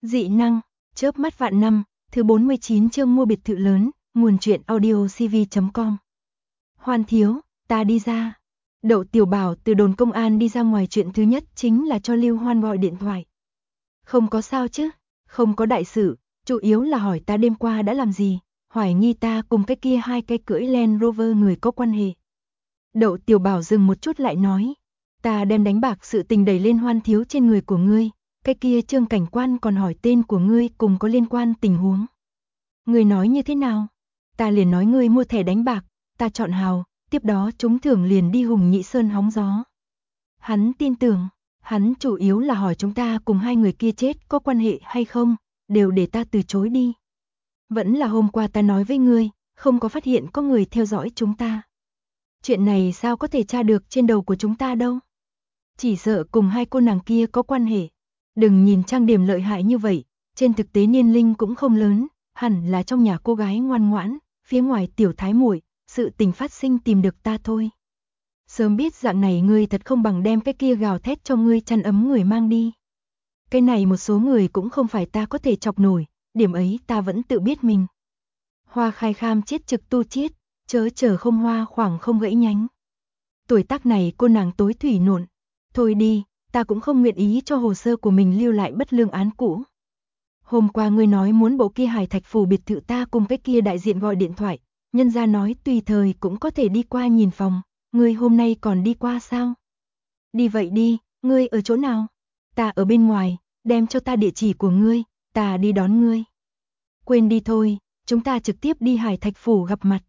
Dị năng, chớp mắt vạn năm, thứ 49 chương mua biệt thự lớn, nguồn truyện audio cv.com. Hoan thiếu, ta đi ra. Đậu Tiểu Bảo từ đồn công an đi ra ngoài, chuyện thứ nhất chính là cho Lưu Hoan gọi điện thoại. Không có sao chứ, không có đại sự, chủ yếu là hỏi ta đêm qua đã làm gì, hoài nghi ta cùng cái kia hai cái cưỡi Land Rover người có quan hệ. Đậu Tiểu Bảo dừng một chút lại nói, ta đem đánh bạc sự tình đẩy lên Hoan thiếu trên người của ngươi. Cái kia Trương cảnh quan còn hỏi tên của ngươi cùng có liên quan tình huống. Ngươi nói như thế nào? Ta liền nói ngươi mua thẻ đánh bạc, ta chọn hào, tiếp đó trúng thưởng liền đi Hùng Nhị Sơn hóng gió. Hắn tin tưởng, hắn chủ yếu là hỏi chúng ta cùng hai người kia chết có quan hệ hay không, đều để ta từ chối đi. Vẫn là hôm qua ta nói với ngươi, không có phát hiện có người theo dõi chúng ta. Chuyện này sao có thể tra được trên đầu của chúng ta đâu? Chỉ sợ cùng hai cô nàng kia có quan hệ. Đừng nhìn trang điểm lợi hại như vậy, trên thực tế niên linh cũng không lớn, hẳn là trong nhà cô gái ngoan ngoãn, phía ngoài tiểu thái muội, sự tình phát sinh tìm được ta thôi. Sớm biết dạng này ngươi thật không bằng đem cái kia gào thét cho ngươi chăn ấm người mang đi. Cái này một số người cũng không phải ta có thể chọc nổi, điểm ấy ta vẫn tự biết mình. Hoa khai kham chết trực tu chiết, chớ chờ không hoa khoảng không gãy nhánh. Tuổi tác này cô nàng tối thủy nộn, thôi đi. Ta cũng không nguyện ý cho hồ sơ của mình lưu lại bất lương án cũ. Hôm qua ngươi nói muốn bộ kia Hải Thạch phủ biệt thự, ta cùng cái kia đại diện gọi điện thoại, nhân gia nói tùy thời cũng có thể đi qua nhìn phòng, ngươi hôm nay còn đi qua sao? Đi vậy đi, ngươi ở chỗ nào? Ta ở bên ngoài, đem cho ta địa chỉ của ngươi, ta đi đón ngươi. Quên đi thôi, chúng ta trực tiếp đi Hải Thạch phủ gặp mặt.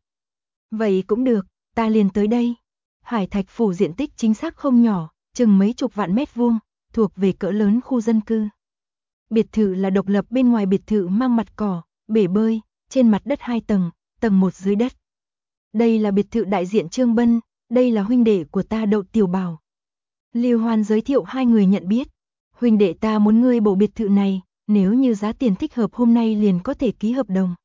Vậy cũng được, ta liền tới đây. Hải Thạch phủ diện tích chính xác không nhỏ, chừng mấy chục vạn mét vuông, thuộc về cỡ lớn khu dân cư. Biệt thự là độc lập, bên ngoài biệt thự mang mặt cỏ, bể bơi, trên mặt đất 2 tầng, tầng 1 dưới đất. Đây là biệt thự đại diện Trương Bân, đây là huynh đệ của ta Đậu Tiểu Bảo. Lưu Hoan giới thiệu hai người nhận biết. Huynh đệ ta muốn ngươi bộ biệt thự này, nếu như giá tiền thích hợp hôm nay liền có thể ký hợp đồng.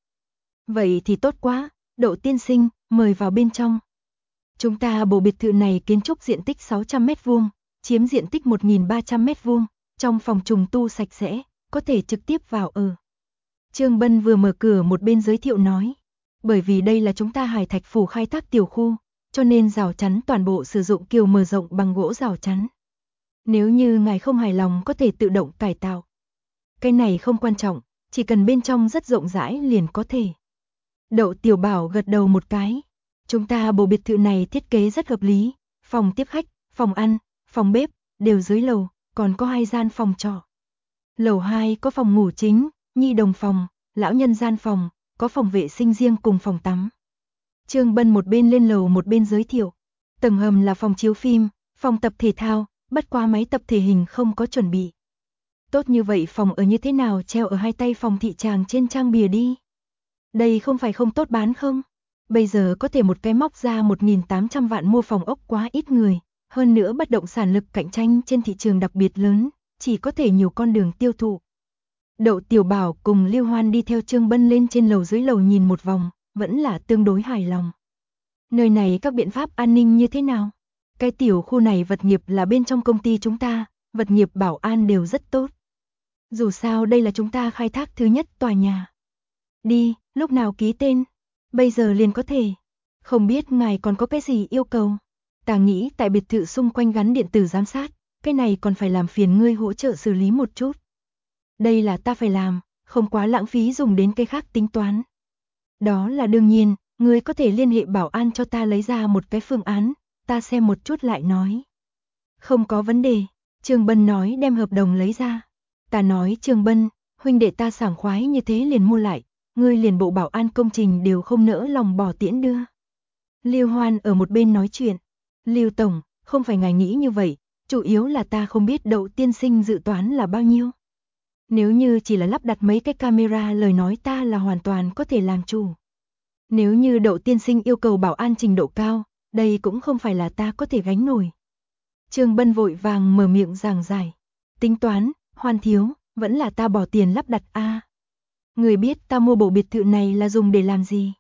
Vậy thì tốt quá, Đậu tiên sinh, mời vào bên trong. Chúng ta bộ biệt thự này kiến trúc diện tích 600 mét vuông, chiếm diện tích 1.300 mét vuông, trong phòng trùng tu sạch sẽ, có thể trực tiếp vào ở. Trương Bân vừa mở cửa một bên giới thiệu nói, bởi vì đây là chúng ta Hải Thạch phủ khai thác tiểu khu, cho nên rào chắn toàn bộ sử dụng kiều mở rộng bằng gỗ rào chắn. Nếu như ngài không hài lòng có thể tự động cải tạo. Cái này không quan trọng, chỉ cần bên trong rất rộng rãi liền có thể. Đậu Tiểu Bảo gật đầu một cái. Chúng ta bộ biệt thự này thiết kế rất hợp lý, phòng tiếp khách, phòng ăn, phòng bếp, đều dưới lầu, còn có 2 gian phòng trọ. Lầu 2 có phòng ngủ chính, nhi đồng phòng, lão nhân gian phòng, có phòng vệ sinh riêng cùng phòng tắm. Trương Bân một bên lên lầu một bên giới thiệu. Tầng hầm là phòng chiếu phim, phòng tập thể thao, bất quá máy tập thể hình không có chuẩn bị. Tốt như vậy phòng ở như thế nào treo ở hai tay phòng thị tràng trên trang bìa đi. Đây không phải không tốt bán không? Bây giờ có thể một cái móc ra 1.800 vạn mua phòng ốc quá ít người, hơn nữa bất động sản lực cạnh tranh trên thị trường đặc biệt lớn, chỉ có thể nhiều con đường tiêu thụ. Đậu Tiểu Bảo cùng Lưu Hoan đi theo Trương Bân lên trên lầu dưới lầu nhìn một vòng, vẫn là tương đối hài lòng. Nơi này các biện pháp an ninh như thế nào? Cái tiểu khu này vật nghiệp là bên trong công ty chúng ta, vật nghiệp bảo an đều rất tốt. Dù sao đây là chúng ta khai thác thứ nhất tòa nhà. Đi, lúc nào ký tên? Bây giờ liền có thể. Không biết ngài còn có cái gì yêu cầu? Ta nghĩ tại biệt thự xung quanh gắn điện tử giám sát, cái này còn phải làm phiền ngươi hỗ trợ xử lý một chút. Đây là ta phải làm, không quá lãng phí dùng đến cái khác tính toán. Đó là đương nhiên, ngươi có thể liên hệ bảo an cho ta lấy ra một cái phương án, ta xem một chút lại nói. Không có vấn đề, Trương Bân nói đem hợp đồng lấy ra. Ta nói Trương Bân, huynh đệ ta sảng khoái như thế liền mua lại. Ngươi liền bộ bảo an công trình đều không nỡ lòng bỏ tiễn đưa. Lưu Hoan ở một bên nói chuyện. Lưu Tổng, không phải ngài nghĩ như vậy, chủ yếu là ta không biết Đậu tiên sinh dự toán là bao nhiêu. Nếu như chỉ là lắp đặt mấy cái camera lời nói ta là hoàn toàn có thể làm chủ. Nếu như Đậu tiên sinh yêu cầu bảo an trình độ cao, đây cũng không phải là ta có thể gánh nổi. Trương Bân vội vàng mở miệng giảng giải. Tính toán, Hoan thiếu, vẫn là ta bỏ tiền lắp đặt a. Người biết ta mua bộ biệt thự này là dùng để làm gì?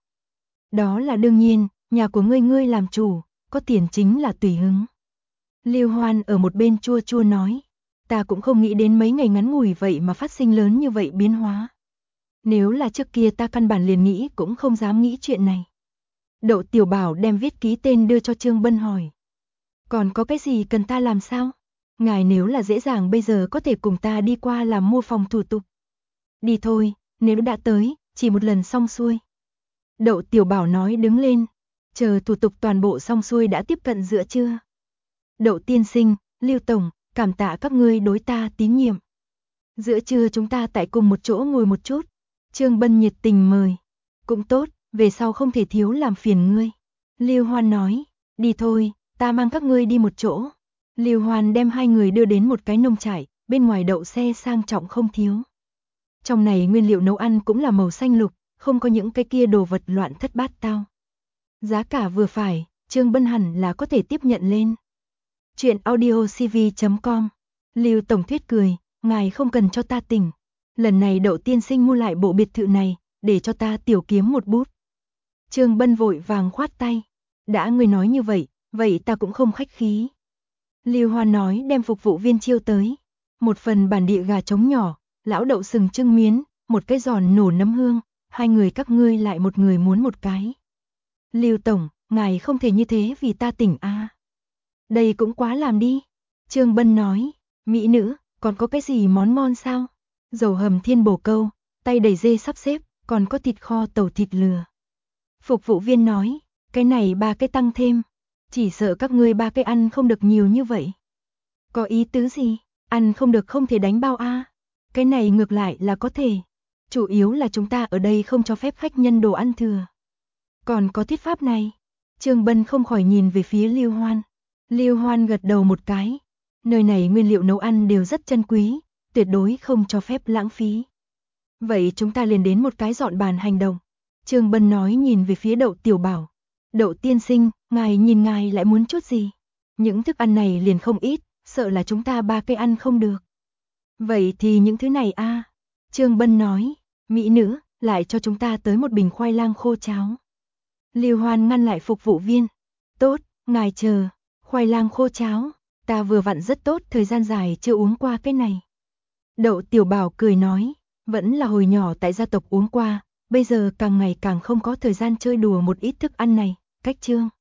Đó là đương nhiên, nhà của ngươi làm chủ, có tiền chính là tùy hứng. Lưu Hoan ở một bên chua chua nói. ta cũng không nghĩ đến mấy ngày ngắn ngủi vậy mà phát sinh lớn như vậy biến hóa. Nếu là trước kia ta căn bản liền nghĩ cũng không dám nghĩ chuyện này. Đậu Tiểu Bảo đem viết ký tên đưa cho Trương Bân hỏi. Còn có cái gì cần ta làm sao? Ngài nếu là dễ dàng bây giờ có thể cùng ta đi qua làm mua phòng thủ tục. Đi thôi, nếu đã tới, chỉ một lần xong xuôi. Đậu Tiểu Bảo nói đứng lên. Chờ thủ tục toàn bộ xong xuôi đã tiếp cận giữa trưa. Đậu tiên sinh, Lưu Tổng, cảm tạ các ngươi đối ta tín nhiệm. Giữa trưa chúng ta tại cùng một chỗ ngồi một chút. Trương Bân nhiệt tình mời. Cũng tốt, về sau không thể thiếu làm phiền ngươi. Lưu Hoan nói, đi thôi, ta mang các ngươi đi một chỗ. Lưu Hoan đem hai người đưa đến một cái nông trại, bên ngoài đậu xe sang trọng không thiếu. Trong này nguyên liệu nấu ăn cũng là màu xanh lục, không có những cái kia đồ vật loạn thất bát tao. Giá cả vừa phải, Trương Bân hẳn là có thể tiếp nhận lên. Chuyện audiocv.com. Lưu Tổng Thuyết cười, ngài không cần cho ta tỉnh. Lần này Đậu tiên sinh mua lại bộ biệt thự này, để cho ta tiểu kiếm một bút. Trương Bân vội vàng khoát tay. Đã ngươi nói như vậy ta cũng không khách khí. Lưu Hoan nói đem phục vụ viên chiêu tới. Một phần bản địa gà trống nhỏ, lão đậu sừng trưng miến, một cái giòn nổ nấm hương, hai người các ngươi lại một người muốn một cái. Lưu Tổng, ngài không thể như thế vì ta tỉnh a. Đây cũng quá làm đi. Trương Bân nói, mỹ nữ, còn có cái gì món ngon sao? Dầu hầm thiên bồ câu, tay đầy dê sắp xếp, còn có thịt kho tàu thịt lừa. Phục vụ viên nói, cái này 3 cái tăng thêm, chỉ sợ các ngươi 3 cái ăn không được nhiều như vậy. Có ý tứ gì? Ăn không được không thể đánh bao a. Cái này ngược lại là có thể. Chủ yếu là chúng ta ở đây không cho phép khách nhân đồ ăn thừa. Còn có thuyết pháp này. Trương Bân không khỏi nhìn về phía Lưu Hoan. Lưu Hoan gật đầu một cái. Nơi này nguyên liệu nấu ăn đều rất chân quý, tuyệt đối không cho phép lãng phí. Vậy chúng ta liền đến một cái dọn bàn hành động. Trương Bân nói nhìn về phía Đậu Tiểu Bảo. Đậu tiên sinh, ngài nhìn ngài lại muốn chút gì? Những thức ăn này liền không ít, sợ là chúng ta 3 cái ăn không được. Vậy thì những thứ này a. Trương Bân nói, mỹ nữ, lại cho chúng ta tới một bình khoai lang khô cháo. Lưu Hoan ngăn lại phục vụ viên. Tốt, ngài chờ, khoai lang khô cháo, ta vừa vặn rất tốt thời gian dài chưa uống qua cái này. Đậu Tiểu Bảo cười nói, vẫn là hồi nhỏ tại gia tộc uống qua, bây giờ càng ngày càng không có thời gian chơi đùa một ít thức ăn này, cách chương.